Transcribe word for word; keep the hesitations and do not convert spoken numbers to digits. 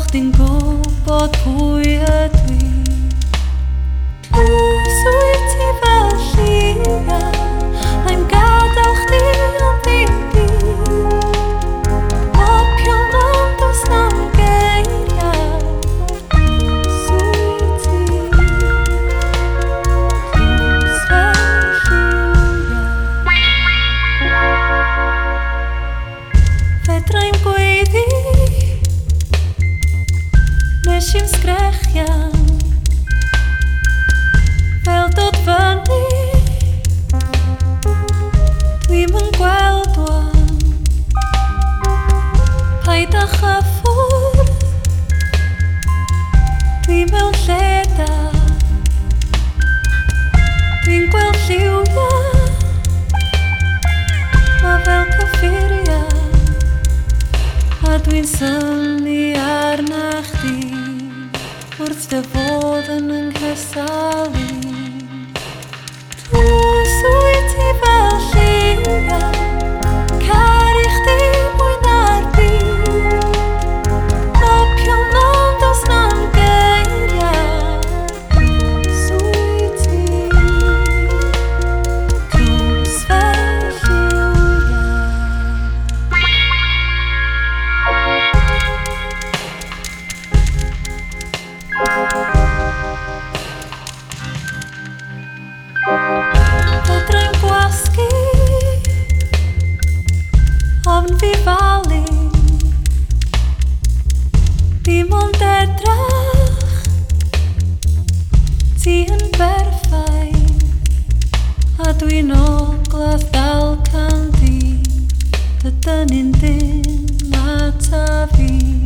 din gwybod pwy ydw i. Oes wyt ti fel lliwia, na'im gadael chdi am ddim byd. Popio mewn does na'm geiriau. Oes wyt ti, oes fel lliwia. Fedrai'm gweiddi nes i'n sgrechian, fel dod fyny, dwi'm yn gweld wan. Paid â chyffwrdd, dwi mewn lle da. Dwi'n gweld lliwia, ma fel cyffuria, a dwi'n synnu arna chdi wrth dy fod yn yng nghesalu. Oes wyt ti fel lliwia, caru chdi mwy na'r byd. Popio mewn does na'm geiriau. Oes wyt ti, drws fel lliwia. Fedrai'm gwasgu ofn fi falu, dim ond edrach ti yn berffaith, a dwi'n ogladd dalcan di, dy dynnu'n dim ata fi.